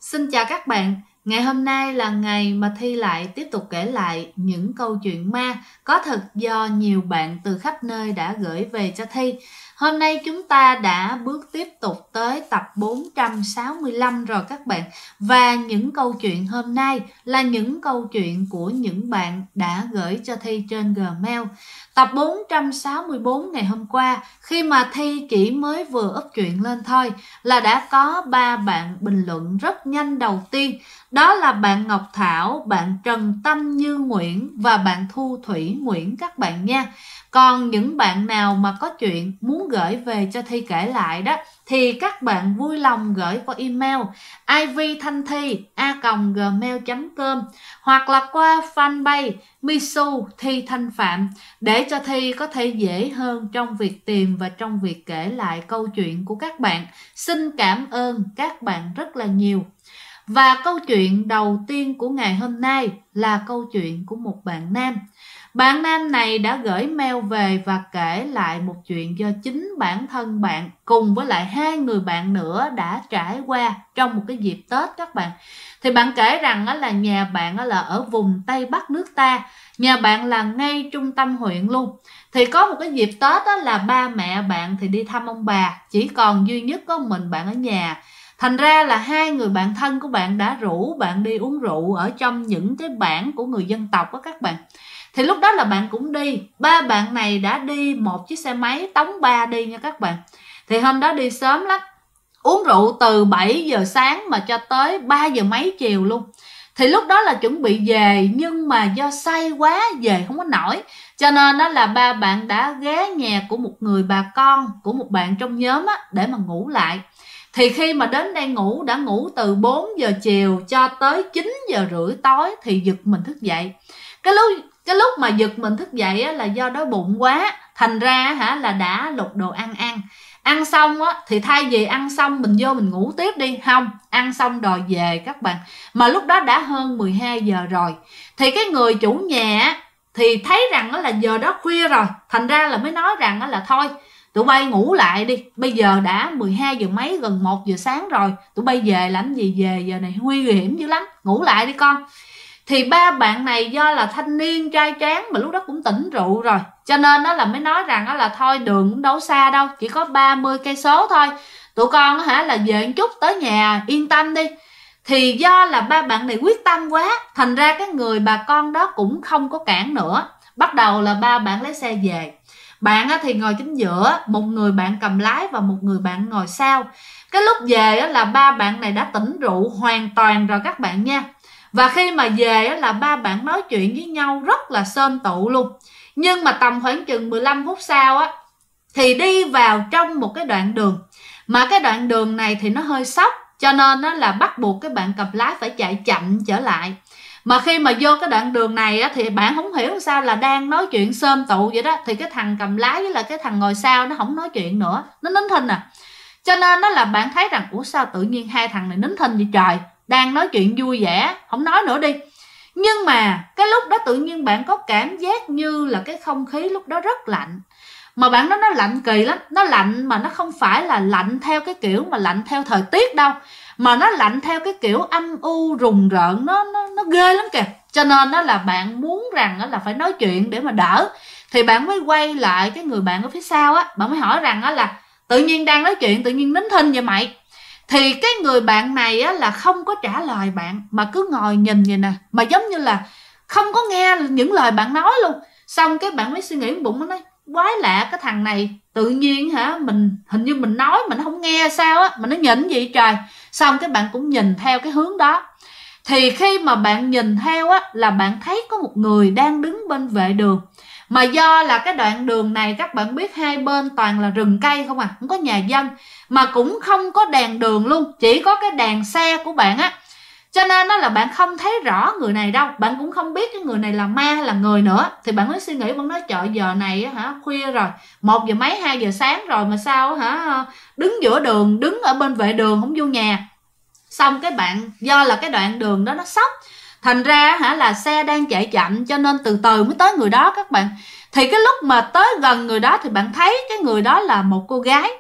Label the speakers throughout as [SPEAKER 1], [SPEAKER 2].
[SPEAKER 1] Xin chào các bạn, ngày hôm nay là ngày mà Thi lại tiếp tục kể lại những câu chuyện ma có thật do nhiều bạn từ khắp nơi đã gửi về cho Thi. Hôm nay chúng ta đã bước tiếp tục tới tập 465 rồi các bạn. Và những câu chuyện hôm nay là những câu chuyện của những bạn đã gửi cho Thi trên Gmail. Tập 464 ngày hôm qua, khi mà Thi chỉ mới vừa up truyện lên thôi là đã có 3 bạn bình luận rất nhanh. Đầu tiên đó là bạn Ngọc Thảo, bạn Trần Tâm Như Nguyễn và bạn Thu Thủy Nguyễn các bạn nha. Còn những bạn nào mà có chuyện muốn gửi về cho Thi kể lại đó thì các bạn vui lòng gửi qua email ivthanthi@gmail.com hoặc là qua fanpage Misu Thi Thanh Phạm để cho Thi có thể dễ hơn trong việc tìm và trong việc kể lại câu chuyện của các bạn. Xin cảm ơn các bạn rất là nhiều. Và câu chuyện đầu tiên của ngày hôm nay là câu chuyện của một bạn nam. Bạn nam này đã gửi mail về và kể lại một chuyện do chính bản thân bạn cùng với lại 2 người bạn nữa đã trải qua trong một cái dịp Tết các bạn. Thì bạn kể rằng là nhà bạn là ở vùng Tây Bắc nước ta, nhà bạn là ngay trung tâm huyện luôn. Thì có một cái dịp Tết là ba mẹ bạn thì đi thăm ông bà, chỉ còn duy nhất có mình bạn ở nhà. Thành ra là 2 người bạn thân của bạn đã rủ bạn đi uống rượu ở trong những cái bản của người dân tộc đó các bạn. Thì lúc đó là bạn cũng đi, ba bạn này đã đi một chiếc xe máy tống ba đi nha các bạn. Thì hôm đó đi sớm lắm, uống rượu từ 7 giờ sáng mà cho tới 3 giờ mấy chiều luôn. Thì lúc đó là chuẩn bị về nhưng mà do say quá về không có nổi, cho nên đó là ba bạn đã ghé nhà của một người bà con của một bạn trong nhóm để mà ngủ lại. Thì khi mà đến đây ngủ, đã ngủ từ 4 giờ chiều cho tới 9 giờ rưỡi tối thì giật mình thức dậy. Cái lúc mà giật mình thức dậy là do đói bụng quá, thành ra là đã lục đồ ăn. Ăn xong thì thay vì ăn xong mình vô mình ngủ tiếp đi, không, ăn xong đòi về các bạn. Mà lúc đó đã hơn 12 giờ rồi. Thì cái người chủ nhà thì thấy rằng là giờ đó khuya rồi, thành ra là mới nói rằng là thôi tụi bay ngủ lại đi, bây giờ đã 12 giờ mấy, gần 1 giờ sáng rồi, tụi bay về làm gì, về giờ này nguy hiểm dữ lắm, ngủ lại đi con. Thì ba bạn này do là thanh niên trai tráng mà lúc đó cũng tỉnh rượu rồi, cho nên đó là mới nói rằng là thôi đường cũng đâu xa đâu, chỉ có 30 cây số thôi, tụi con là về một chút tới nhà, yên tâm đi. Thì do là ba bạn này quyết tâm quá, thành ra cái người bà con đó cũng không có cản nữa. Bắt đầu là ba bạn lấy xe về. Bạn thì ngồi chính giữa, một người bạn cầm lái và một người bạn ngồi sau. Cái lúc về là ba bạn này đã tỉnh rượu hoàn toàn rồi các bạn nha. Và khi mà về là ba bạn nói chuyện với nhau rất là xôm tụ luôn. Nhưng mà tầm khoảng chừng 15 phút sau thì đi vào trong một cái đoạn đường. Mà cái đoạn đường này thì nó hơi sóc, cho nên là bắt buộc cái bạn cầm lái phải chạy chậm trở lại. Mà khi mà vô cái đoạn đường này thì bạn không hiểu sao là đang nói chuyện xôm tụ vậy đó. Thì cái thằng cầm lái với là cái thằng ngồi sau nó không nói chuyện nữa, nó nín thinh Cho nên đó là bạn thấy rằng ủa sao tự nhiên hai thằng này nín thinh vậy trời, đang nói chuyện vui vẻ không nói nữa đi. Nhưng mà cái lúc đó tự nhiên bạn có cảm giác như là cái không khí lúc đó rất lạnh. Mà bạn nói nó lạnh kỳ lắm, nó lạnh mà nó không phải là lạnh theo cái kiểu mà lạnh theo thời tiết đâu, mà nó lạnh theo cái kiểu âm u rùng rợn, nó ghê lắm kìa. Cho nên đó là bạn muốn rằng là phải nói chuyện để mà đỡ. Thì bạn mới quay lại cái người bạn ở phía sau bạn mới hỏi rằng là tự nhiên đang nói chuyện tự nhiên nín thinh vậy mày. Thì cái người bạn này là không có trả lời bạn, mà cứ ngồi nhìn vậy nè, mà giống như là không có nghe những lời bạn nói luôn. Xong cái bạn mới suy nghĩ bụng, nó nói quái lạ, cái thằng này tự nhiên mình hình như mình nói mà nó không nghe sao mà nó nhìn gì trời. Xong cái bạn cũng nhìn theo cái hướng đó. Thì khi mà bạn nhìn theo là bạn thấy có một người đang đứng bên vệ đường. Mà do là cái đoạn đường này các bạn biết hai bên toàn là rừng cây không không có nhà dân, mà cũng không có đèn đường luôn, chỉ có cái đèn xe của bạn cho nên là bạn không thấy rõ người này đâu, bạn cũng không biết cái người này là ma hay là người nữa. Thì bạn mới suy nghĩ, bạn nói trời giờ này khuya rồi, 1 giờ mấy 2 giờ sáng rồi mà sao đứng giữa đường, đứng ở bên vệ đường không vô nhà. Xong cái bạn do là cái đoạn đường đó nó sóc, thành ra là xe đang chạy chậm, cho nên từ từ mới tới người đó các bạn. Thì cái lúc mà tới gần người đó thì bạn thấy cái người đó là một cô gái.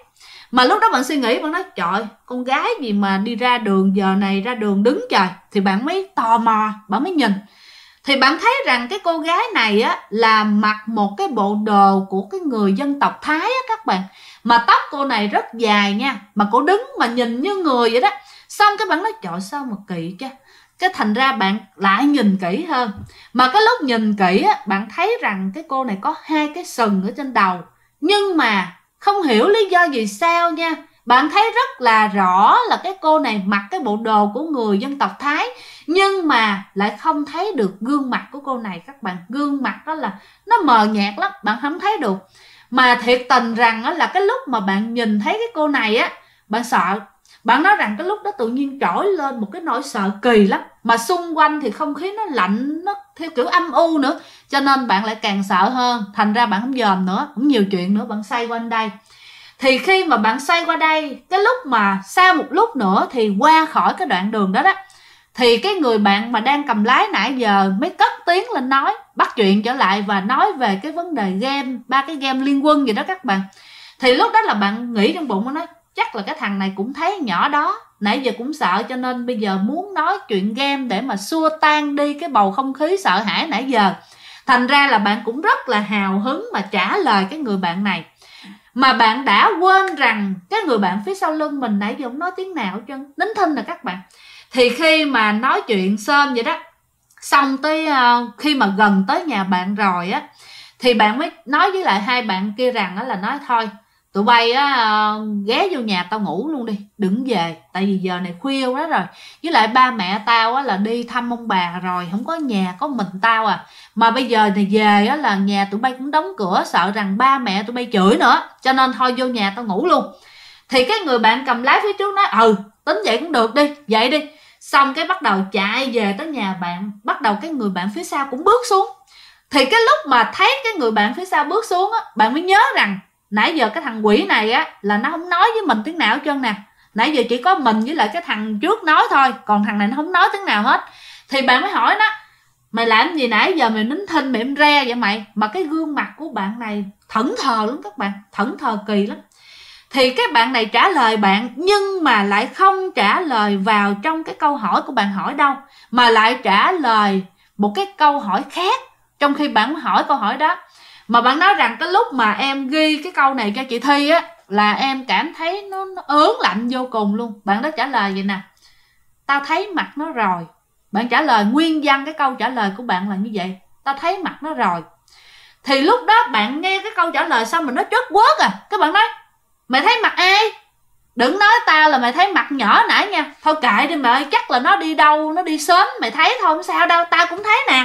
[SPEAKER 1] Mà lúc đó bạn suy nghĩ, bạn nói trời, con gái gì mà đi ra đường giờ này ra đường đứng trời. Thì bạn mới tò mò, bạn mới nhìn. Thì bạn thấy rằng cái cô gái này á là mặc một cái bộ đồ của cái người dân tộc Thái á các bạn. Mà tóc cô này rất dài nha, mà cô đứng mà nhìn như người vậy đó. Xong cái bạn nói trời sao mà kỳ chứ. Cái thành ra bạn lại nhìn kỹ hơn. Mà cái lúc nhìn kỹ á, bạn thấy rằng cái cô này có 2 cái sừng ở trên đầu. Nhưng mà không hiểu lý do gì sao nha, bạn thấy rất là rõ là cái cô này mặc cái bộ đồ của người dân tộc Thái, nhưng mà lại không thấy được gương mặt của cô này các bạn. Gương mặt đó là nó mờ nhạt lắm, bạn không thấy được. Mà thiệt tình rằng là cái lúc mà bạn nhìn thấy cái cô này á, bạn sợ. Bạn nói rằng cái lúc đó tự nhiên trỗi lên một cái nỗi sợ kỳ lắm. Mà xung quanh thì không khí nó lạnh, nó theo kiểu âm u nữa, cho nên bạn lại càng sợ hơn. Thành ra bạn không dòm nữa, không nhiều chuyện nữa, bạn xoay quanh đây. Thì khi mà bạn xoay qua đây, cái lúc mà sau một lúc nữa thì qua khỏi cái đoạn đường đó đó, thì cái người bạn mà đang cầm lái nãy giờ mới cất tiếng lên nói, bắt chuyện trở lại và nói về cái vấn đề game, 3 cái game liên quân gì đó các bạn. Thì lúc đó là bạn nghĩ trong bụng, nó nói chắc là cái thằng này cũng thấy nhỏ đó, nãy giờ cũng sợ cho nên bây giờ muốn nói chuyện game để mà xua tan đi cái bầu không khí sợ hãi nãy giờ. Thành ra là bạn cũng rất là hào hứng mà trả lời cái người bạn này. Mà bạn đã quên rằng cái người bạn phía sau lưng mình nãy giờ không nói tiếng nào hết trơn, nín thinh nè các bạn. Thì khi mà nói chuyện sơm vậy đó, xong tới khi mà gần tới nhà bạn rồi á, thì bạn mới nói với lại 2 bạn kia rằng là nói thôi tụi bay á ghé vô nhà tao ngủ luôn đi, đừng về, tại vì giờ này khuya quá rồi. Với lại ba mẹ tao á là đi thăm ông bà rồi, không có nhà, có mình tao à. Mà bây giờ thì về á là nhà tụi bay cũng đóng cửa, sợ rằng ba mẹ tụi bay chửi nữa, cho nên thôi vô nhà tao ngủ luôn. Thì cái người bạn cầm lái phía trước nói tính vậy cũng được đi, vậy đi. Xong cái bắt đầu chạy về tới nhà bạn. Bắt đầu cái người bạn phía sau cũng bước xuống. Thì cái lúc mà thấy cái người bạn phía sau bước xuống á, bạn mới nhớ rằng nãy giờ cái thằng quỷ này á là nó không nói với mình tiếng nào hết trơn nè. Nãy giờ chỉ có mình với lại cái thằng trước nói thôi, còn thằng này nó không nói tiếng nào hết. Thì bạn mới hỏi nó, mày làm gì nãy giờ mày nín thinh mày em re vậy mày? Mà cái gương mặt của bạn này thẫn thờ lắm các bạn, thẫn thờ kỳ lắm. Thì cái bạn này trả lời bạn, nhưng mà lại không trả lời vào trong cái câu hỏi của bạn hỏi đâu, mà lại trả lời một cái câu hỏi khác trong khi bạn hỏi câu hỏi đó. Mà bạn nói rằng cái lúc mà em ghi cái câu này cho chị Thi á, là em cảm thấy nó ớn lạnh vô cùng luôn. Bạn đó trả lời vậy nè, tao thấy mặt nó rồi. Bạn trả lời nguyên văn cái câu trả lời của bạn là như vậy, tao thấy mặt nó rồi. Thì lúc đó bạn nghe cái câu trả lời xong mình nó trớt quớt à. Các bạn nói mày thấy mặt ai? Đừng nói tao là mày thấy mặt nhỏ nãy nha. Thôi kệ đi mày ơi, chắc là nó đi đâu, nó đi sớm mày thấy thôi, không sao đâu, tao cũng thấy nè.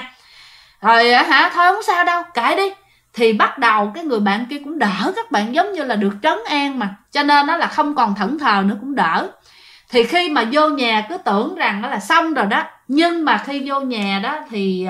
[SPEAKER 1] Rồi hả, thôi không sao đâu, kệ đi. Thì bắt đầu cái người bạn kia cũng đỡ các bạn, giống như là được trấn an mà, cho nên nó là không còn thẫn thờ nữa, cũng đỡ. Thì khi mà vô nhà cứ tưởng rằng nó là xong rồi đó, nhưng mà khi vô nhà đó thì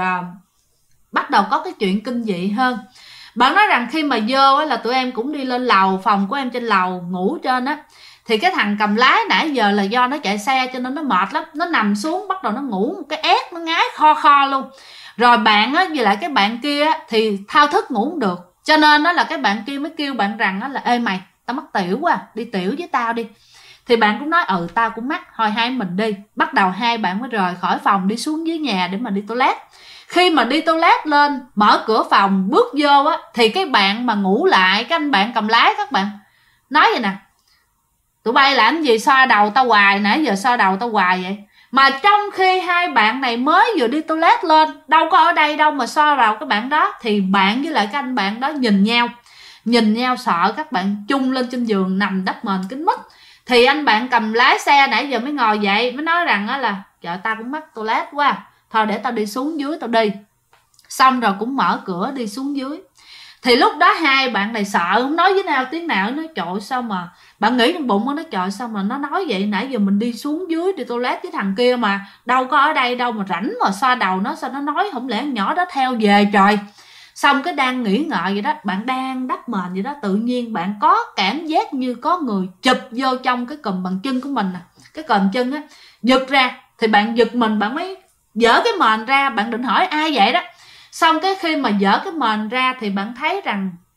[SPEAKER 1] bắt đầu có cái chuyện kinh dị hơn. Bạn nói rằng khi mà vô là tụi em cũng đi lên lầu, phòng của em trên lầu ngủ trên á. Thì cái thằng cầm lái nãy giờ là do nó chạy xe cho nên nó mệt lắm, nó nằm xuống bắt đầu nó ngủ một cái ét, nó ngái kho kho luôn. Rồi bạn á với lại cái bạn kia á, thì thao thức ngủ không được, cho nên đó là cái bạn kia mới kêu bạn rằng á là ê mày, tao mắc tiểu quá, đi tiểu với tao đi. Thì bạn cũng nói tao cũng mắc, thôi hai mình đi. Bắt đầu 2 bạn mới rời khỏi phòng đi xuống dưới nhà để mà đi toilet. Khi mà đi toilet lên, mở cửa phòng bước vô á, thì cái bạn mà ngủ lại, cái anh bạn cầm lái các bạn, nói vậy nè, tụi bay làm gì xoa đầu tao hoài, nãy giờ xoa đầu tao hoài vậy? Mà trong khi 2 bạn này mới vừa đi toilet lên, đâu có ở đây đâu mà xoa vào cái bạn đó. Thì bạn với lại cái anh bạn đó nhìn nhau sợ các bạn, chung lên trên giường nằm đắp mền kín mít. Thì anh bạn cầm lái xe nãy giờ mới ngồi dậy, mới nói rằng á là trời, tao cũng mắc toilet quá, thôi để tao đi xuống dưới tao đi. Xong rồi cũng mở cửa đi xuống dưới. Thì lúc đó 2 bạn này sợ, không nói với nhau tiếng nào, nói trời sao mà, bạn nghĩ trong bụng nó trời sao mà nó nói vậy, nãy giờ mình đi xuống dưới đi toilet với thằng kia mà đâu có ở đây đâu mà rảnh mà xoa đầu nó, sao nó nói không lẽ nhỏ đó theo về trời. Xong cái đang nghĩ ngợi vậy đó, bạn đang đắp mền vậy đó, tự nhiên bạn có cảm giác như có người chụp vô trong cái cùm bàn chân của mình nè, cái cùm chân á, giật ra. Thì bạn giật mình, bạn mới dỡ cái mền ra, bạn định hỏi ai vậy đó. Xong cái khi mà dỡ cái mền ra thì bạn thấy rằng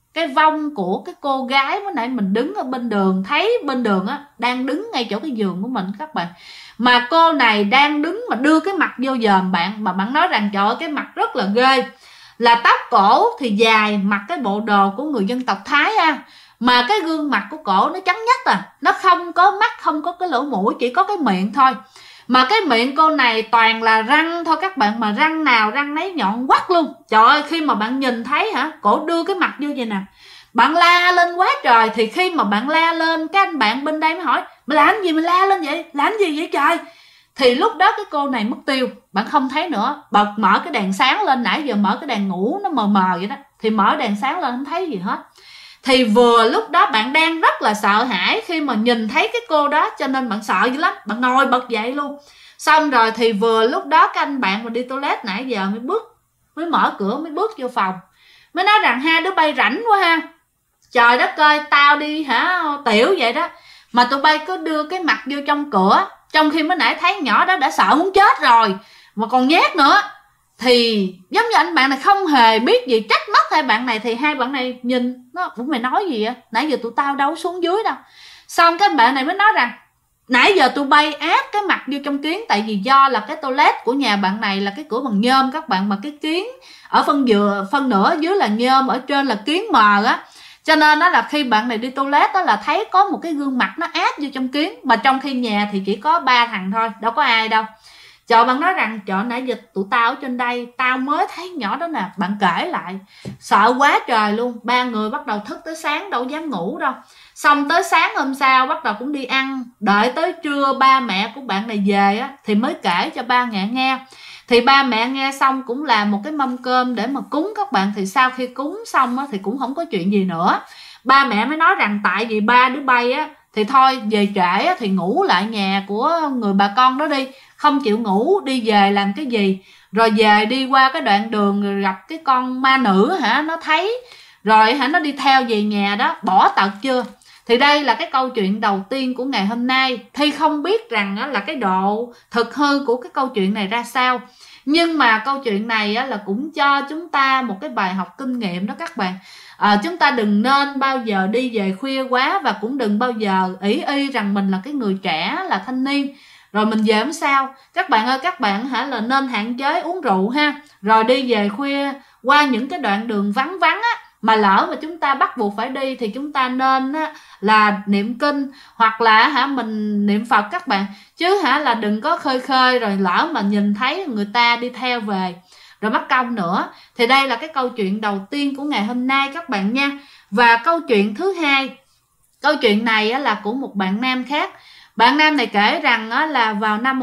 [SPEAKER 1] cái vong của cái cô gái mới nãy mình đứng ở bên đường, thấy bên đường á, đang đứng ngay chỗ cái giường của mình các bạn. Mà cô này đang đứng mà đưa cái mặt vô dòm bạn, mà bạn nói rằng trời ơi cái mặt rất là ghê, là tóc cổ thì dài, mặc cái bộ đồ của người dân tộc Thái ha, mà cái gương mặt của cổ nó trắng nhất à, nó không có mắt, không có cái lỗ mũi, chỉ có cái miệng thôi. Mà cái miệng cô này toàn là răng thôi các bạn, mà răng nào răng nấy nhọn quắt luôn. Trời ơi, khi mà bạn nhìn thấy hả, cổ đưa cái mặt vô vậy nè, bạn la lên quá trời. Thì khi mà bạn la lên, cái anh bạn bên đây mới hỏi mày làm gì, mày la lên vậy, làm gì vậy trời. Thì lúc đó cái cô này mất tiêu, bạn không thấy nữa. Bật mở cái đèn sáng lên, nãy giờ mở cái đèn ngủ nó mờ mờ vậy đó, thì mở đèn sáng lên không thấy gì hết. Thì vừa lúc đó bạn đang rất là sợ hãi khi mà nhìn thấy cái cô đó, cho nên bạn sợ dữ lắm, bạn ngồi bật dậy luôn. Xong rồi thì vừa lúc đó cái anh bạn mà đi toilet nãy giờ mới mở cửa, mới bước vô phòng, mới nói rằng hai đứa bay rảnh quá ha, trời đất ơi tao đi hả tiểu vậy đó, mà tụi bay cứ đưa cái mặt vô trong cửa, trong khi mới nãy thấy nhỏ đó đã sợ muốn chết rồi mà còn nhát nữa. Thì giống như anh bạn này không hề biết gì, trách móc hai bạn này. Thì hai bạn này nhìn nó, mày nói gì vậy, nãy giờ tụi tao đâu xuống dưới đâu. Xong cái bạn này mới nói rằng nãy giờ tụi bay áp cái mặt vô trong kiến, tại vì do là cái toilet của nhà bạn này là cái cửa bằng nhôm các bạn, mà cái kiến ở phân nửa dưới là nhôm, ở trên là kiến mờ á, cho nên đó là khi bạn này đi toilet đó là thấy có một cái gương mặt nó áp vô trong kiến, mà trong khi nhà thì chỉ có 3 thằng thôi, đâu có ai đâu. Trời, bạn nói rằng trời nãy giờ tụi tao ở trên đây tao mới thấy nhỏ đó nè, bạn kể lại sợ quá trời luôn. Ba người bắt đầu thức tới sáng, đâu dám ngủ đâu. Xong tới sáng hôm sau bắt đầu cũng đi ăn, đợi tới trưa ba mẹ của bạn này về á thì mới kể cho ba mẹ nghe. Thì ba mẹ nghe xong cũng làm một cái mâm cơm để mà cúng các bạn. Thì sau khi cúng xong á thì cũng không có chuyện gì nữa. Ba mẹ mới nói rằng tại vì ba đứa bay á thì thôi về trễ á, thì ngủ lại nhà của người bà con đó đi, không chịu ngủ đi về làm cái gì. Rồi về đi qua cái đoạn đường rồi gặp cái con ma nữ hả, nó thấy rồi hả, nó đi theo về nhà đó, bỏ tật chưa. Thì đây là cái câu chuyện đầu tiên của ngày hôm nay. Thi không biết rằng á, là cái độ thực hư của cái câu chuyện này ra sao, nhưng mà câu chuyện này á, là cũng cho chúng ta một cái bài học kinh nghiệm đó các bạn. Chúng ta đừng nên bao giờ đi về khuya quá, và cũng đừng bao giờ ỷ y rằng mình là cái người trẻ, là thanh niên rồi mình về không sao. Các bạn ơi, các bạn hả là nên hạn chế uống rượu ha, rồi đi về khuya qua những cái đoạn đường vắng vắng á, mà lỡ mà chúng ta bắt buộc phải đi thì chúng ta nên á, là niệm kinh hoặc là hả mình niệm Phật các bạn, chứ hả là đừng có khơi khơi rồi lỡ mà nhìn thấy người ta đi theo về rồi mất công nữa. Thì đây là cái câu chuyện đầu tiên của ngày hôm nay các bạn nha. Và câu chuyện thứ hai, câu chuyện này á, là của một bạn nam khác. Bạn nam này kể rằng á, là vào năm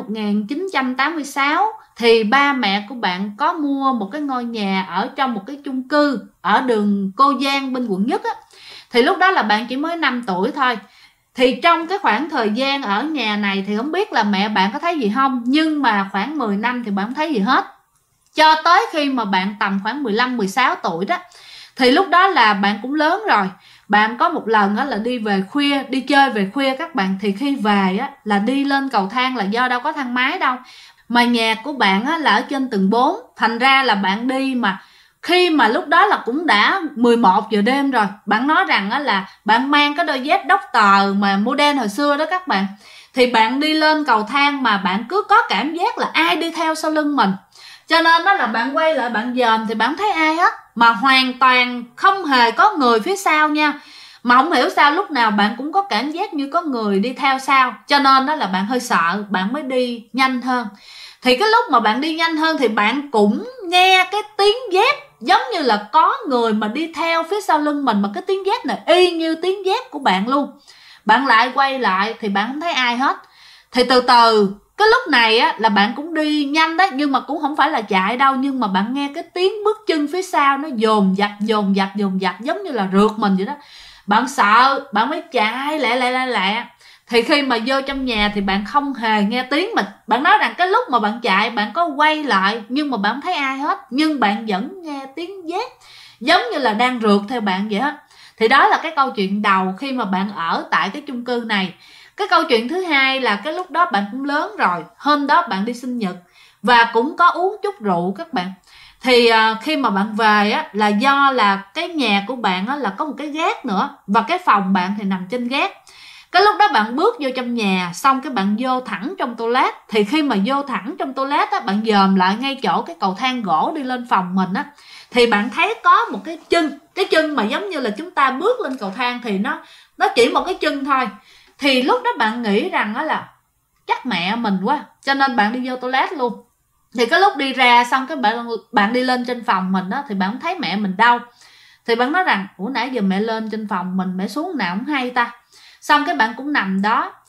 [SPEAKER 1] 1986 thì ba mẹ của bạn có mua một cái ngôi nhà ở trong một cái chung cư ở đường Cô Giang bên quận Nhất á. Thì lúc đó là bạn chỉ mới 5 tuổi thôi. Thì trong cái khoảng thời gian ở nhà này thì không biết là mẹ bạn có thấy gì không, nhưng mà khoảng 10 năm thì bạn không thấy gì hết. Cho tới khi mà bạn tầm khoảng 15-16 tuổi đó, thì lúc đó là bạn cũng lớn rồi. Bạn có một lần đó là đi về khuya, đi chơi về khuya các bạn. Thì khi về á, là đi lên cầu thang, là do đâu có thang máy đâu, mà nhà của bạn á, là ở trên tầng 4. Thành ra là bạn đi mà khi mà lúc đó là cũng đã 11 giờ đêm rồi. Bạn nói rằng á, là bạn mang cái đôi dép Doctor mà model hồi xưa đó các bạn. Thì bạn đi lên cầu thang mà bạn cứ có cảm giác là ai đi theo sau lưng mình. Cho nên đó là bạn quay lại bạn dòm thì bạn không thấy ai hết, mà hoàn toàn không hề có người phía sau nha. Mà không hiểu sao lúc nào bạn cũng có cảm giác như có người đi theo sau. Cho nên đó là bạn hơi sợ, bạn mới đi nhanh hơn. Thì cái lúc mà bạn đi nhanh hơn thì bạn cũng nghe cái tiếng dép giống như là có người mà đi theo phía sau lưng mình, mà cái tiếng dép này y như tiếng dép của bạn luôn. Bạn lại quay lại thì bạn không thấy ai hết. Thì từ từ cái lúc này á là bạn cũng đi nhanh đấy, nhưng mà cũng không phải là chạy đâu, nhưng mà bạn nghe cái tiếng bước chân phía sau nó dồn dập giống như là rượt mình vậy đó. Bạn sợ, bạn mới chạy lẹ. Thì khi mà vô trong nhà thì bạn không hề nghe tiếng mình. Bạn nói rằng cái lúc mà bạn chạy bạn có quay lại nhưng mà bạn không thấy ai hết, nhưng bạn vẫn nghe tiếng dép giống như là đang rượt theo bạn vậy á. Thì đó là cái câu chuyện đầu khi mà bạn ở tại cái chung cư này. Cái câu chuyện thứ hai là cái lúc đó bạn cũng lớn rồi. Hôm đó bạn đi sinh nhật và cũng có uống chút rượu các bạn. Thì khi mà bạn về á, là do là cái nhà của bạn á, là có một cái gác nữa, và cái phòng bạn thì nằm trên gác. Cái lúc đó bạn bước vô trong nhà, xong cái bạn vô thẳng trong toilet. Thì khi mà vô thẳng trong toilet á, bạn dòm lại ngay chỗ cái cầu thang gỗ đi lên phòng mình á, thì bạn thấy có một cái chân mà giống như là chúng ta bước lên cầu thang thì nó chỉ một cái chân thôi. Thì lúc đó bạn nghĩ rằng đó là chắc mẹ mình quá, cho nên bạn đi vô toilet luôn. Thì cái lúc đi ra xong cái bạn đi lên trên phòng mình đó, thì bạn thấy mẹ mình đâu. Thì bạn nói rằng ủa nãy giờ mẹ lên trên phòng mình, mẹ xuống nào không hay ta. Xong cái bạn cũng nằm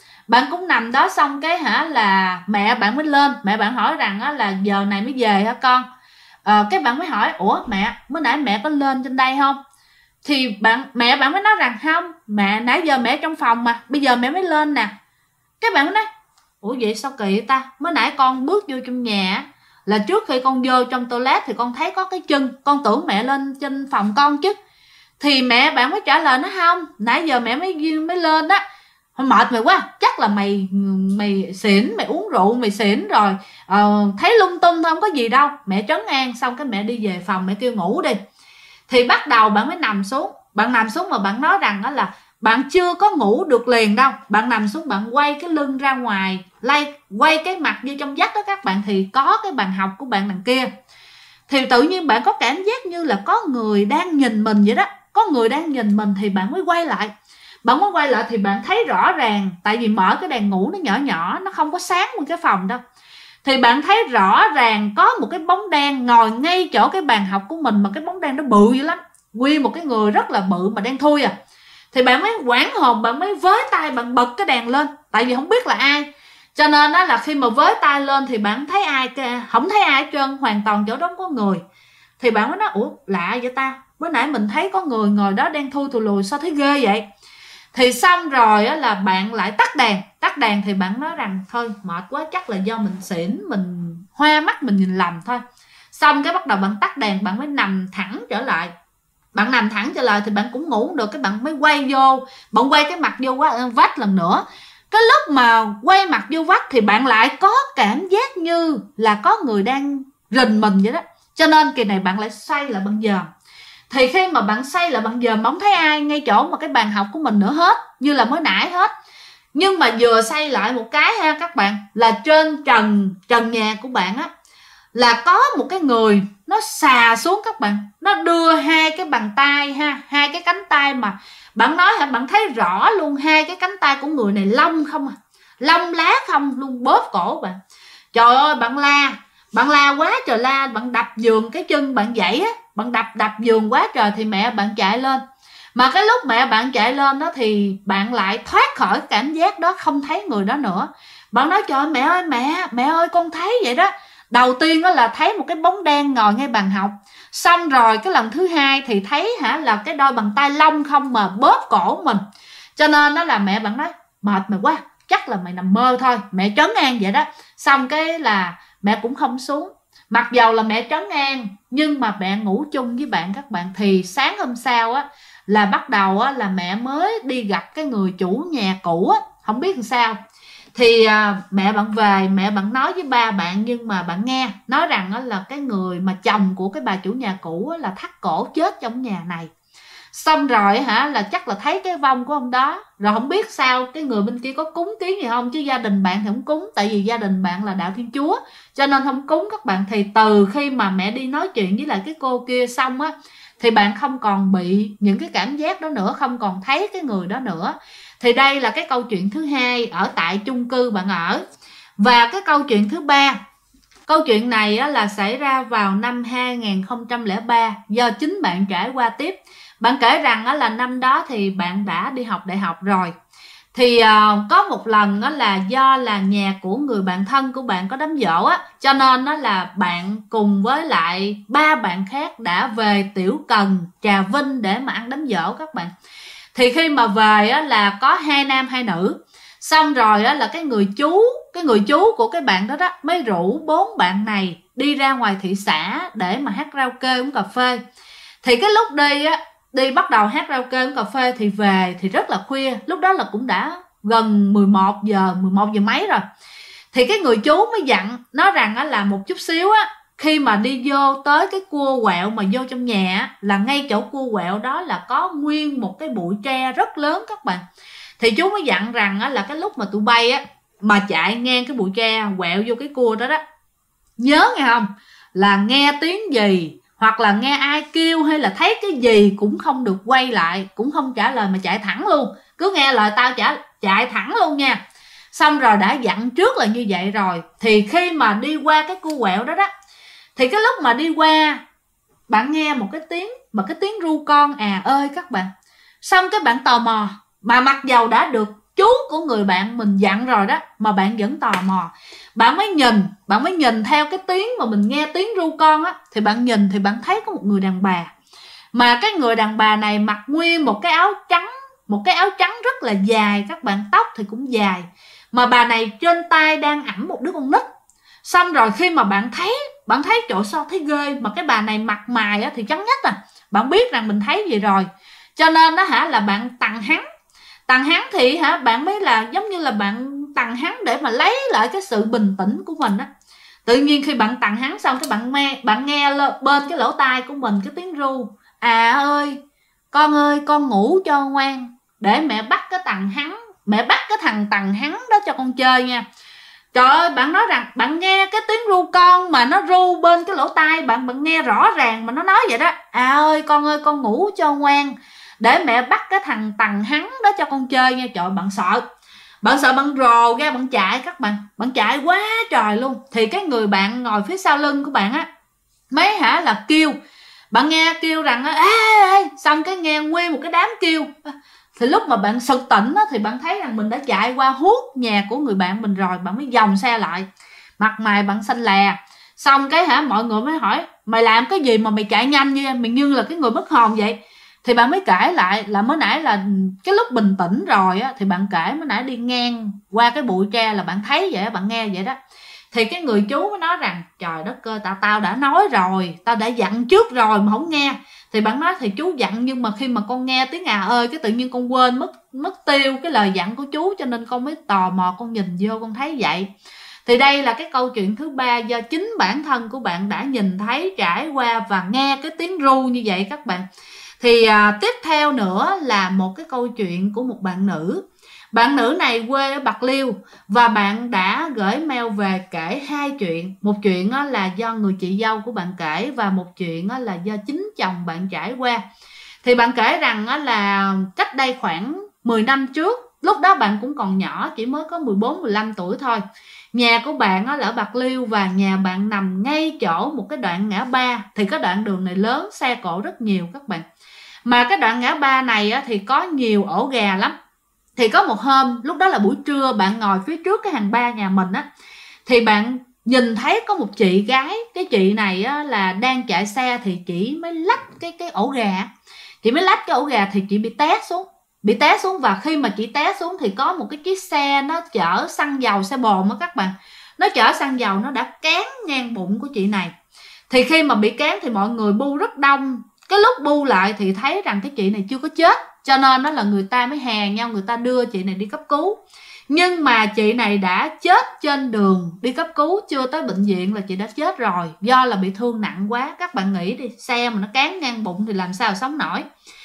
[SPEAKER 1] đó, xong cái là mẹ bạn mới lên. Mẹ bạn hỏi rằng á, là giờ này mới về hả con. Cái bạn mới hỏi ủa mẹ, mới nãy mẹ có lên trên đây không. Thì mẹ bạn mới nói rằng không, mẹ nãy giờ mẹ trong phòng mà, bây giờ mẹ mới lên nè. Cái bạn mới nói ủa vậy sao kỳ ta, mới nãy con bước vô trong nhà là trước khi con vô trong toilet thì con thấy có cái chân, con tưởng mẹ lên trên phòng con chứ. Thì mẹ bạn mới trả lời nó không, nãy giờ mẹ mới lên á. Mệt mày quá, chắc là mày xỉn, mày uống rượu mày xỉn rồi, thấy lung tung thôi, không có gì đâu. Mẹ trấn an xong cái mẹ đi về phòng, mẹ kêu ngủ đi. Thì bắt đầu bạn mới nằm xuống. Bạn nằm xuống mà bạn nói rằng đó là bạn chưa có ngủ được liền đâu. Bạn nằm xuống, bạn quay cái lưng ra ngoài, quay cái mặt như trong vắt đó các bạn, thì có cái bàn học của bạn đằng kia. Thì tự nhiên bạn có cảm giác như là có người đang nhìn mình vậy đó. Có người đang nhìn mình thì bạn mới quay lại. Bạn mới quay lại thì bạn thấy rõ ràng, tại vì mở cái đèn ngủ nó nhỏ nhỏ, nó không có sáng một cái phòng đâu. Thì bạn thấy rõ ràng có một cái bóng đen ngồi ngay chỗ cái bàn học của mình, mà cái bóng đen nó bự dữ lắm, nguyên một cái người rất là bự mà đen thui à. Thì bạn mới hoảng hồn, bạn mới với tay bạn bật cái đèn lên, tại vì không biết là ai. Cho nên đó là khi mà với tay lên thì bạn thấy ai, không thấy ai hết trơn, hoàn toàn chỗ đó không có người. Thì bạn mới nói ủa lạ vậy ta, bữa nãy mình thấy có người ngồi đó đen thui thù lùi, sao thấy ghê vậy. Thì xong rồi á, là bạn lại tắt đèn thì bạn nói rằng thôi mệt quá, chắc là do mình xỉn, mình hoa mắt, mình nhìn lầm thôi. Xong cái bắt đầu bạn tắt đèn, bạn mới nằm thẳng trở lại. Bạn nằm thẳng trở lại thì bạn cũng ngủ được. Cái bạn mới quay vô, bạn quay cái mặt vô vách lần nữa. Cái lúc mà quay mặt vô vách thì bạn lại có cảm giác như là có người đang rình mình vậy đó. Cho nên kỳ này bạn lại xoay lại bạn dòm. Thì khi mà bạn xoay lại bạn dòm, không thấy ai ngay chỗ mà cái bàn học của mình nữa hết, như là mới nãy hết. Nhưng mà vừa xoay lại một cái ha các bạn, là trên trần nhà của bạn á, là có một cái người nó xà xuống các bạn. Nó đưa hai cái bàn tay ha, hai cái cánh tay mà bạn nói hả, bạn thấy rõ luôn hai cái cánh tay của người này lông không à, lông lá không luôn, bóp cổ bạn. Trời ơi bạn la quá trời la, bạn đập giường cái chân bạn dậy á, bạn đập giường quá trời. Thì mẹ bạn chạy lên, mà cái lúc mẹ bạn chạy lên đó thì bạn lại thoát khỏi cảm giác đó, không thấy người đó nữa. Bạn nói trời ơi mẹ ơi con thấy vậy đó. Đầu tiên đó là thấy một cái bóng đen ngồi ngay bàn học. Xong rồi cái lần thứ hai thì thấy là cái đôi bàn tay lông không mà bóp cổ mình. Cho nên đó là mẹ bạn nói mệt mày quá, chắc là mày nằm mơ thôi, mẹ trấn an vậy đó. Xong cái là mẹ cũng không xuống. Mặc dầu là mẹ trấn an, nhưng mà mẹ ngủ chung với bạn các bạn. Thì sáng hôm sau á, là bắt đầu á, là mẹ mới đi gặp cái người chủ nhà cũ á, không biết làm sao. Thì mẹ bạn về, mẹ bạn nói với ba bạn, nhưng mà bạn nghe nói rằng á, là cái người mà chồng của cái bà chủ nhà cũ á, là thắt cổ chết trong nhà này. Xong rồi là chắc là thấy cái vong của ông đó. Rồi không biết sao cái người bên kia có cúng kiến gì không, chứ gia đình bạn thì không cúng, tại vì gia đình bạn là đạo Thiên Chúa, cho nên không cúng các bạn. Thì từ khi mà mẹ đi nói chuyện với lại cái cô kia xong á, thì bạn không còn bị những cái cảm giác đó nữa, không còn thấy cái người đó nữa. Thì đây là cái câu chuyện thứ hai ở tại chung cư bạn ở. Và cái câu chuyện thứ ba, câu chuyện này á, là xảy ra vào năm 2003 do chính bạn trải qua tiếp. Bạn kể rằng á, là năm đó thì bạn đã đi học đại học rồi. Thì có một lần á, là do là nhà của người bạn thân của bạn có đám giỗ á, cho nên á, là bạn cùng với lại 3 bạn khác đã về Tiểu Cần, Trà Vinh để mà ăn đám giỗ các bạn. Thì khi mà về á, là có 2 nam 2 nữ. Xong rồi á, là cái người chú của cái bạn đó đó mới rủ 4 bạn này đi ra ngoài thị xã để mà hát karaoke uống cà phê. Thì cái lúc đi bắt đầu hát karaoke uống cà phê thì về thì rất là khuya. Lúc đó là cũng đã gần 11 giờ mấy rồi. Thì cái người chú mới dặn nói rằng á, là một chút xíu á, khi mà đi vô tới cái cua quẹo mà vô trong nhà á, là ngay chỗ cua quẹo đó là có nguyên một cái bụi tre rất lớn các bạn. Thì chú mới dặn rằng á, là cái lúc mà tụi bay á mà chạy ngang cái bụi tre quẹo vô cái cua đó đó, nhớ nghe không, là nghe tiếng gì hoặc là nghe ai kêu hay là thấy cái gì cũng không được quay lại, cũng không trả lời mà chạy thẳng luôn, cứ nghe lời tao chạy thẳng luôn nha. Xong rồi đã dặn trước là như vậy rồi, thì khi mà đi qua cái cua quẹo đó đó, thì cái lúc mà đi qua bạn nghe một cái tiếng, mà cái tiếng ru con à ơi các bạn. Xong cái bạn tò mò, mà mặc dầu đã được chú của người bạn mình dặn rồi đó, mà bạn vẫn tò mò. Bạn mới nhìn theo cái tiếng mà mình nghe tiếng ru con á, thì bạn nhìn thì bạn thấy có một người đàn bà. Mà cái người đàn bà này mặc nguyên một cái áo trắng, một cái áo trắng rất là dài các bạn, tóc thì cũng dài. Mà bà này trên tay đang ẵm một đứa con nít. Xong rồi khi mà bạn thấy trời sao thấy ghê, mà cái bà này mặt mày á thì trắng nhất à, bạn biết rằng mình thấy gì rồi, cho nên đó là bạn tặng hắn thì bạn mới là giống như là bạn tặng hắn để mà lấy lại cái sự bình tĩnh của mình á. Tự nhiên khi bạn tặng hắn xong cái bạn nghe bên cái lỗ tai của mình cái tiếng ru à ơi con ngủ cho ngoan, để mẹ bắt cái thằng tặng hắn đó cho con chơi nha. Trời ơi, bạn nói rằng bạn nghe cái tiếng ru con mà nó ru bên cái lỗ tai bạn nghe rõ ràng mà nó nói vậy đó. À ơi con ngủ cho ngoan, để mẹ bắt cái thằng tằng hắn đó cho con chơi nha. Trời ơi, bạn sợ bạn rồ ra bạn chạy các bạn chạy quá trời luôn. Thì cái người bạn ngồi phía sau lưng của bạn á mấy là kêu, bạn nghe kêu rằng ê, xong cái nghe nguyên một cái đám kêu. Thì lúc mà bạn sực tỉnh á, thì bạn thấy rằng mình đã chạy qua hút nhà của người bạn mình rồi, bạn mới dòng xe lại, mặt mày bạn xanh lè. Xong cái mọi người mới hỏi mày làm cái gì mà mày chạy nhanh như mày, như là cái người mất hồn vậy. Thì bạn mới kể lại là mới nãy là cái lúc bình tĩnh rồi á, thì bạn kể mới nãy đi ngang qua cái bụi tre là bạn thấy vậy, bạn nghe vậy đó. Thì cái người chú mới nói rằng trời đất ơi, tao đã nói rồi, tao đã dặn trước rồi mà không nghe. Thì bạn nói thì chú dặn, nhưng mà khi mà con nghe tiếng à ơi cái tự nhiên con quên mất tiêu cái lời dặn của chú, cho nên con mới tò mò con nhìn vô con thấy vậy. Thì đây là cái câu chuyện thứ ba do chính bản thân của bạn đã nhìn thấy, trải qua và nghe cái tiếng ru như vậy các bạn. Thì tiếp theo nữa là một cái câu chuyện của một bạn nữ. Bạn nữ này quê ở Bạc Liêu và bạn đã gửi mail về kể hai chuyện. Một chuyện là do người chị dâu của bạn kể, và một chuyện là do chính chồng bạn trải qua. Thì bạn kể rằng là cách đây khoảng 10 năm trước, lúc đó bạn cũng còn nhỏ, chỉ mới có 14-15 tuổi thôi. Nhà của bạn là ở Bạc Liêu và nhà bạn nằm ngay chỗ một cái đoạn ngã ba. Thì cái đoạn đường này lớn, xe cộ rất nhiều các bạn. Mà cái đoạn ngã ba này thì có nhiều ổ gà lắm. Thì có một hôm, lúc đó là buổi trưa, bạn ngồi phía trước cái hàng ba nhà mình thì bạn nhìn thấy có một chị gái. Cái chị này là đang chạy xe, thì chị mới lách cái ổ gà. Chị mới lách cái ổ gà thì chị bị té xuống. Và khi mà chị té xuống thì có một cái chiếc xe nó chở xăng dầu, xe bồn các bạn, nó chở xăng dầu, nó đã cán ngang bụng của chị này. Thì khi mà bị cán thì mọi người bu rất đông. Cái lúc bu lại thì thấy rằng cái chị này chưa có chết, cho nên đó là người ta mới hè nhau, người ta đưa chị này đi cấp cứu. Nhưng mà chị này đã chết trên đường đi cấp cứu, chưa tới bệnh viện là chị đã chết rồi, do là bị thương nặng quá. Các bạn nghĩ đi, xe mà nó cán ngang bụng thì làm sao sống nổi.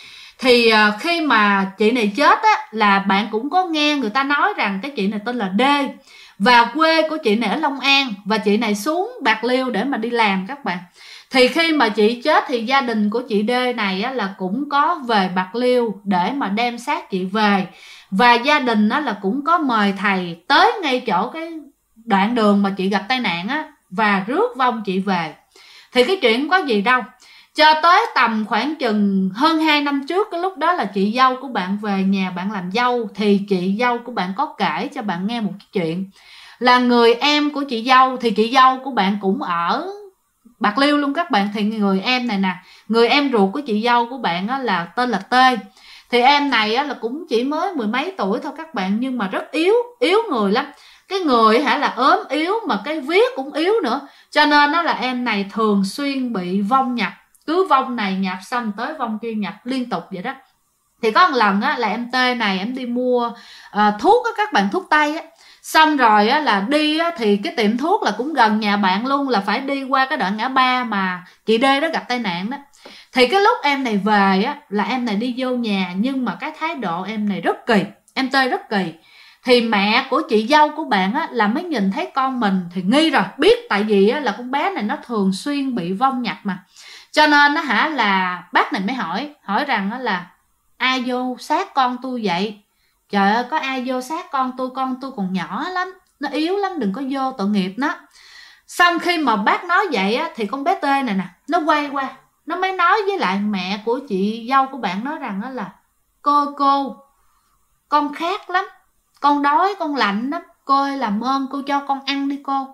[SPEAKER 1] Thì khi mà chị này chết là bạn cũng có nghe người ta nói rằng cái chị này tên là D, và quê của chị này ở Long An, và chị này xuống Bạc Liêu để mà đi làm các bạn. Thì khi mà chị chết thì gia đình của chị D này là cũng có về Bạc Liêu để mà đem xác chị về. Và gia đình là cũng có mời thầy tới ngay chỗ cái đoạn đường mà chị gặp tai nạn và rước vong chị về. Thì cái chuyện không có gì đâu. Cho tới tầm khoảng chừng hơn 2 năm trước, cái lúc đó là chị dâu của bạn về nhà bạn làm dâu, thì chị dâu của bạn có kể cho bạn nghe một cái chuyện là người em của chị dâu, thì chị dâu của bạn cũng ở Bạc Liêu luôn các bạn. Thì người em này nè, người em ruột của chị dâu của bạn là tên là T. Thì em này là cũng chỉ mới 10 mấy tuổi thôi các bạn, nhưng mà rất yếu người lắm. Cái người là ốm yếu, mà cái vía cũng yếu nữa, cho nên là em này thường xuyên bị vong nhập, cứ vong này nhập xong tới vong kia nhập liên tục vậy đó. Thì có một lần là em T này em đi mua thuốc các bạn, thuốc tây Xong rồi á, là đi á, thì cái tiệm thuốc là cũng gần nhà bạn luôn, là phải đi qua cái đoạn ngã ba mà chị D đó gặp tai nạn đó. Thì cái lúc em này về á, là em này đi vô nhà, nhưng mà cái thái độ em này rất kỳ, em T rất kỳ. Thì mẹ của chị dâu của bạn á, là mới nhìn thấy con mình thì nghi rồi, biết tại vì á, là con bé này nó thường xuyên bị vong nhập mà, cho nên á hả, là bác này mới hỏi rằng á, là ai vô sát con tôi vậy? Trời ơi, có ai vô sát con tôi còn nhỏ lắm, nó yếu lắm, đừng có vô, tội nghiệp nó. Xong khi mà bác nói vậy á, thì con bé T này nè, nó quay qua, nó mới nói với lại mẹ của chị dâu của bạn, nói rằng á là cô, con khát lắm, con đói, con lạnh lắm, cô ơi làm ơn cô cho con ăn đi cô.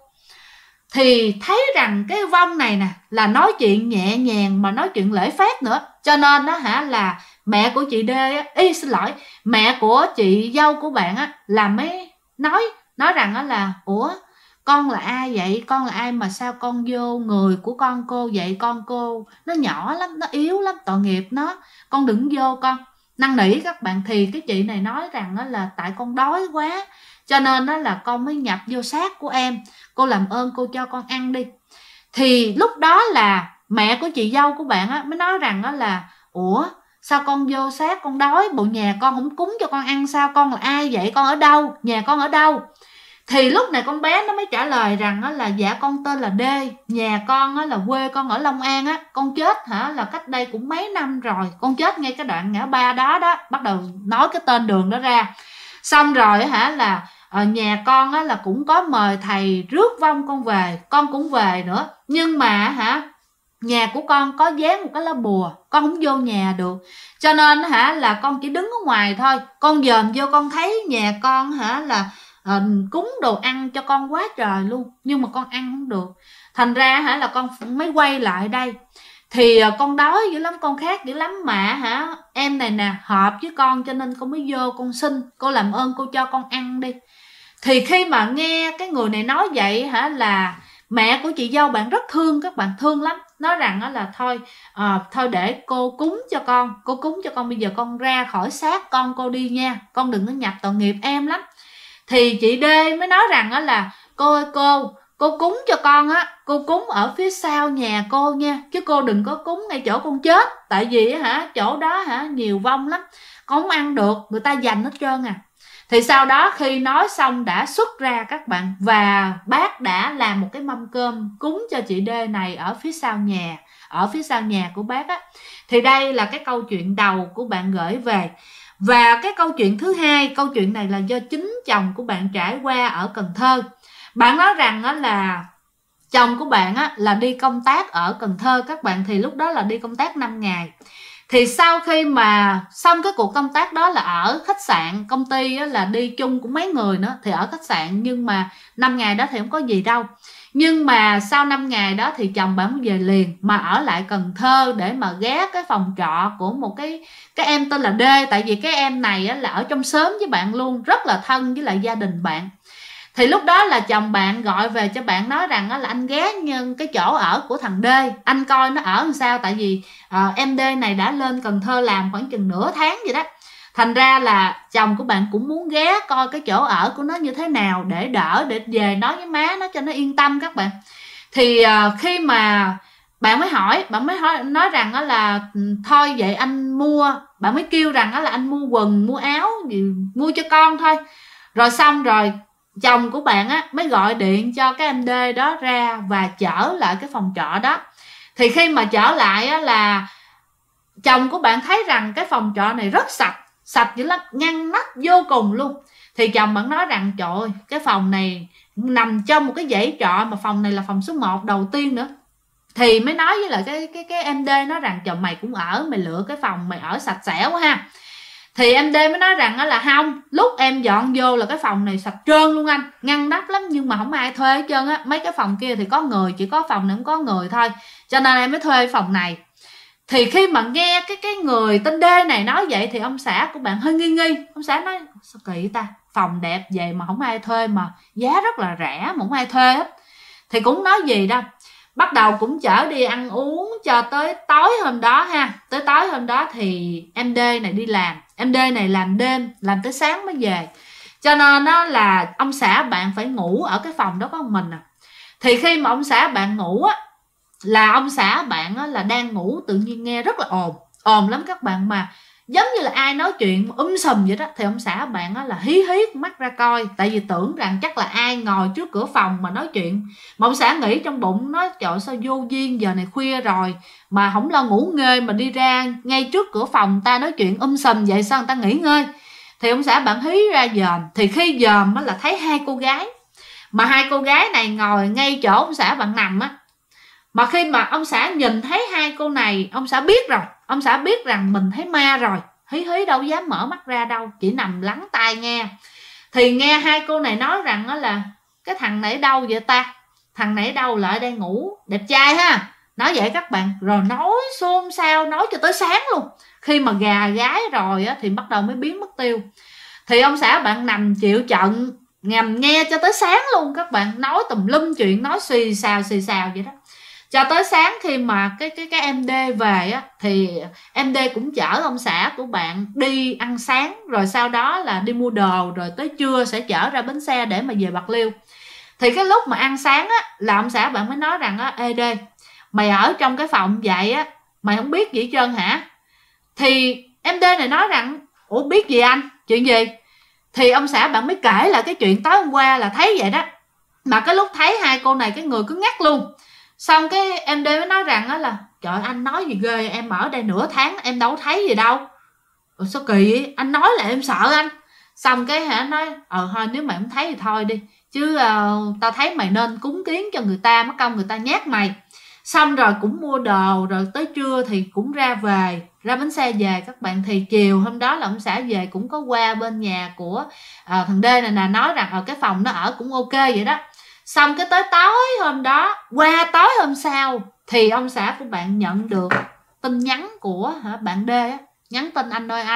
[SPEAKER 1] Thì thấy rằng cái vong này nè là nói chuyện nhẹ nhàng mà nói chuyện lễ phép nữa, cho nên đó hả, là mẹ của chị D á, xin lỗi, mẹ của chị dâu của bạn á, là mới nói rằng á là ủa con là ai vậy, con là ai mà sao con vô người của con cô vậy, con cô nó nhỏ lắm, nó yếu lắm, tội nghiệp nó, con đừng vô con, năn nỉ các bạn. Thì cái chị này nói rằng á là tại con đói quá cho nên đó là con mới nhập vô xác của em, cô làm ơn cô cho con ăn đi. Thì lúc đó là mẹ của chị dâu của bạn á, mới nói rằng đó là ủa sao con vô xác con đói, bộ nhà con không cúng cho con ăn sao, con là ai vậy, con ở đâu, nhà con ở đâu? Thì lúc này con bé nó mới trả lời rằng á, là dạ con tên là D, nhà con á, là quê con ở Long An á, con chết hả là cách đây cũng mấy năm rồi, con chết ngay cái đoạn ngã ba đó đó, bắt đầu nói cái tên đường đó ra. Xong rồi hả, là nhà con á, là cũng có mời thầy rước vong con về, con cũng về nữa, nhưng mà hả, nhà của con có dán một cái lá bùa, con không vô nhà được, cho nên hả là con chỉ đứng ở ngoài thôi, con dòm vô con thấy nhà con hả là cúng đồ ăn cho con quá trời luôn, nhưng mà con ăn không được, thành ra hả là con mới quay lại đây. Thì con đói dữ lắm, con khát dữ lắm mà hả, em này nè hợp với con cho nên con mới vô con xin, cô làm ơn cô cho con ăn đi. Thì khi mà nghe cái người này nói vậy hả, là mẹ của chị dâu bạn rất thương, các bạn thương lắm, nói rằng là thôi để cô cúng cho con, cô cúng cho con, bây giờ con ra khỏi xác con cô đi nha, con đừng có nhập, tội nghiệp em lắm. Thì chị D mới nói rằng là cô ơi cô cúng cho con á, cô cúng ở phía sau nhà cô nha, chứ cô đừng có cúng ngay chỗ con chết, tại vì hả chỗ đó hả nhiều vong lắm, con không ăn được, người ta dành hết trơn à. Thì sau đó khi nói xong đã xuất ra các bạn, và bác đã làm một cái mâm cơm cúng cho chị D này ở phía sau nhà của bác á. Thì đây là cái câu chuyện đầu của bạn gửi về. Và cái câu chuyện thứ hai, câu chuyện này là do chính chồng của bạn trải qua ở Cần Thơ. Bạn nói rằng đó là chồng của bạn á, là đi công tác ở Cần Thơ các bạn, thì lúc đó là đi công tác 5 ngày. Thì sau khi mà xong cái cuộc công tác đó là ở khách sạn, công ty á, là đi chung cũng mấy người nữa, thì ở khách sạn, nhưng mà 5 ngày đó thì không có gì đâu. Nhưng mà sau 5 ngày đó thì chồng bạn về liền, mà ở lại Cần Thơ để mà ghé cái phòng trọ của một cái em tên là D. Tại vì cái em này á, là ở trong xóm với bạn luôn, rất là thân với lại gia đình bạn. Thì lúc đó là chồng bạn gọi về cho bạn, nói rằng là anh ghé nhưng cái chỗ ở của thằng D, anh coi nó ở làm sao, tại vì em D này đã lên Cần Thơ làm khoảng chừng nửa tháng vậy đó, thành ra là chồng của bạn cũng muốn ghé coi cái chỗ ở của nó như thế nào, để đỡ, để về nói với má nó cho nó yên tâm các bạn. Thì khi mà bạn mới hỏi nói rằng là thôi vậy anh mua, bạn mới kêu rằng là anh mua quần mua áo gì mua cho con thôi. Rồi xong rồi chồng của bạn á mới gọi điện cho cái em D đó ra và chở lại cái phòng trọ đó. Thì khi mà chở lại á, là chồng của bạn thấy rằng cái phòng trọ này rất sạch dữ lắm, ngăn nắp vô cùng luôn. Thì chồng bạn nói rằng trời ơi, cái phòng này nằm trong một cái dãy trọ, mà phòng này là phòng số 1 đầu tiên nữa. Thì mới nói với lại cái em D nói rằng chồng mày cũng ở, mày lựa cái phòng mày ở sạch sẽ quá ha. Thì em D mới nói rằng là không, lúc em dọn vô là cái phòng này sạch trơn luôn anh, ngăn nắp lắm, nhưng mà không ai thuê hết trơn á, mấy cái phòng kia thì có người, chỉ có phòng này không có người thôi, cho nên em mới thuê phòng này. Thì khi mà nghe cái người tên D này nói vậy thì ông xã của bạn hơi nghi. Ông xã nói sao kỳ ta, phòng đẹp vậy mà không ai thuê, mà giá rất là rẻ mà không ai thuê hết. Thì cũng nói gì đâu, bắt đầu cũng chở đi ăn uống cho tới tối hôm đó ha. Tới tối hôm đó thì em D này đi làm, em D này làm đêm, làm tới sáng mới về. Cho nên đó là ông xã bạn phải ngủ ở cái phòng đó có một mình à. Thì khi mà ông xã bạn ngủ á, là ông xã bạn á, là đang ngủ, tự nhiên nghe rất là ồn lắm các bạn, mà giống như là ai nói chuyện sùm vậy đó. Thì ông xã bạn á, là hí mắt ra coi, tại vì tưởng rằng chắc là ai ngồi trước cửa phòng mà nói chuyện. Mà ông xã nghĩ trong bụng, nói trời sao vô duyên, giờ này khuya rồi mà không lo ngủ ngơi mà đi ra ngay trước cửa phòng ta nói chuyện sùm vậy, sao người ta nghỉ ngơi. Thì ông xã bạn hí ra dòm, thì khi dòm á, là thấy hai cô gái, mà hai cô gái này ngồi ngay chỗ ông xã bạn nằm á. Mà khi mà ông xã nhìn thấy hai cô này, ông xã biết rồi, ông xã biết rằng mình thấy ma rồi, hí đâu dám mở mắt ra đâu, chỉ nằm lắng tai nghe. Thì nghe hai cô này nói rằng đó là cái thằng này đâu vậy ta, thằng này đâu lại đây ngủ, đẹp trai ha, nói vậy các bạn. Rồi nói xôn xao, nói cho tới sáng luôn. Khi mà gà gái rồi á, thì bắt đầu mới biến mất tiêu. Thì ông xã bạn nằm chịu trận, ngầm nghe cho tới sáng luôn các bạn, nói tùm lum chuyện, nói xì xào vậy đó. Cho tới sáng khi mà cái em D về á, thì em D cũng chở ông xã của bạn đi ăn sáng, rồi sau đó là đi mua đồ, rồi tới trưa sẽ chở ra bến xe để mà về Bạc Liêu. Thì cái lúc mà ăn sáng á, là ông xã bạn mới nói rằng á, ê D, mày ở trong cái phòng vậy á, mày không biết gì hết trơn hả? Thì em D này nói rằng, ủa biết gì anh, chuyện gì? Thì ông xã bạn mới kể là cái chuyện tối hôm qua là thấy vậy đó. Mà cái lúc thấy hai cô này cái người cứ ngắt luôn. Xong cái em D mới nói rằng á là, trời anh nói gì ghê, em ở đây nửa tháng em đâu thấy gì đâu. Ủa sao kỳ vậy? Anh nói là em sợ anh. Xong cái hả nói, thôi nếu mày không thấy thì thôi đi, chứ tao thấy mày nên cúng kiến cho người ta, mất công người ta nhát mày. Xong rồi cũng mua đồ, rồi tới trưa thì cũng ra bến xe về các bạn. Thì chiều hôm đó là ông xã về cũng có qua bên nhà của thằng D này nè, nói rằng cái phòng nó ở cũng ok vậy đó. Xong cái tới tối hôm đó, qua tối hôm sau, thì ông xã của bạn nhận được tin nhắn của bạn D á, nhắn tin,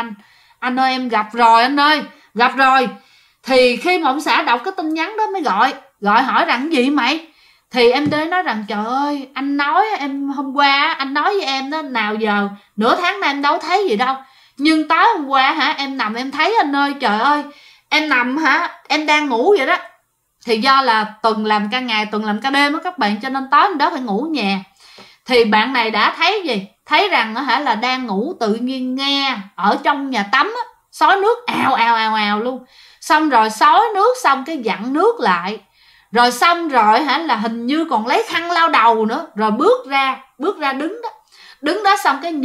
[SPEAKER 1] anh ơi em gặp rồi, anh ơi gặp rồi. Thì khi mà ông xã đọc cái tin nhắn đó mới gọi hỏi rằng gì mày. Thì em D nói rằng trời ơi, anh nói em hôm qua, anh nói với em đó, nào giờ nửa tháng nay em đâu thấy gì đâu, nhưng tối hôm qua em nằm em thấy anh ơi, trời ơi em nằm em đang ngủ vậy đó. Thì do là tuần làm ca ngày, tuần làm ca đêm á các bạn, cho nên tối hôm đó phải ngủ nhà. Thì bạn này đã thấy gì, thấy rằng là đang ngủ, tự nhiên nghe ở trong nhà tắm á, xối nước ào luôn. Xong rồi xối nước xong cái dặn nước lại, rồi xong rồi là hình như còn lấy khăn lau đầu nữa, rồi bước ra đứng đó xong cái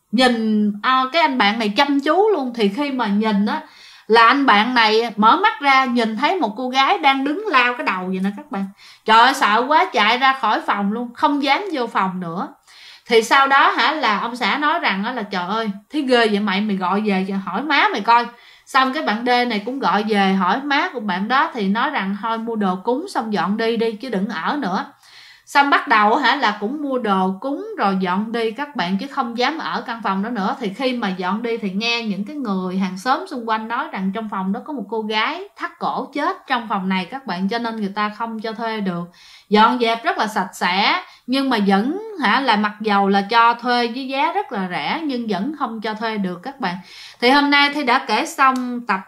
[SPEAKER 1] nhìn cái anh bạn này chăm chú luôn. Thì khi mà nhìn á, là anh bạn này mở mắt ra nhìn thấy một cô gái đang đứng lao cái đầu vậy nè các bạn. Trời ơi sợ quá, chạy ra khỏi phòng luôn, không dám vô phòng nữa. Thì sau đó là ông xã nói rằng là trời ơi thấy ghê vậy mày gọi về hỏi má mày coi. Xong cái bạn D này cũng gọi về hỏi má của bạn đó, thì nói rằng thôi mua đồ cúng xong dọn đi chứ đừng ở nữa. Xong bắt đầu là cũng mua đồ cúng rồi dọn đi các bạn, chứ không dám ở căn phòng đó nữa. Thì khi mà dọn đi thì nghe những cái người hàng xóm xung quanh nói rằng trong phòng đó có một cô gái thắt cổ chết trong phòng này các bạn, cho nên người ta không cho thuê được. Dọn dẹp rất là sạch sẽ, nhưng mà vẫn là mặc dầu là cho thuê với giá rất là rẻ, nhưng vẫn không cho thuê được các bạn. Thì hôm nay thì đã kể xong tập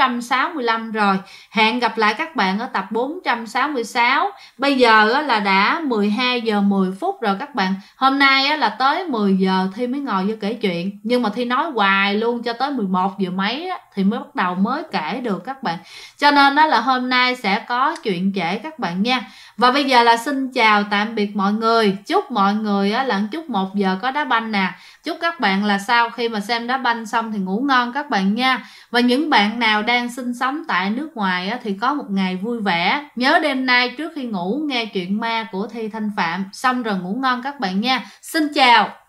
[SPEAKER 1] 465 rồi. Hẹn gặp lại các bạn ở tập 466. Bây giờ là đã 12 giờ 10 phút rồi các bạn. Hôm nay là tới 10 giờ Thi mới ngồi vô kể chuyện, nhưng mà Thi nói hoài luôn cho tới 11 giờ mấy thì mới bắt đầu mới kể được các bạn. Cho nên là hôm nay sẽ có chuyện kể các bạn nha. Và bây giờ là xin chào tạm biệt mọi người. Chúc mọi người là chúc 1 giờ có đá banh nè. Chúc các bạn là sau khi mà xem đá banh xong thì ngủ ngon các bạn nha. Và những bạn nào đang sinh sống tại nước ngoài thì có một ngày vui vẻ. Nhớ đêm nay trước khi ngủ nghe chuyện ma của Thi Thanh Phạm, xong rồi ngủ ngon các bạn nha. Xin chào.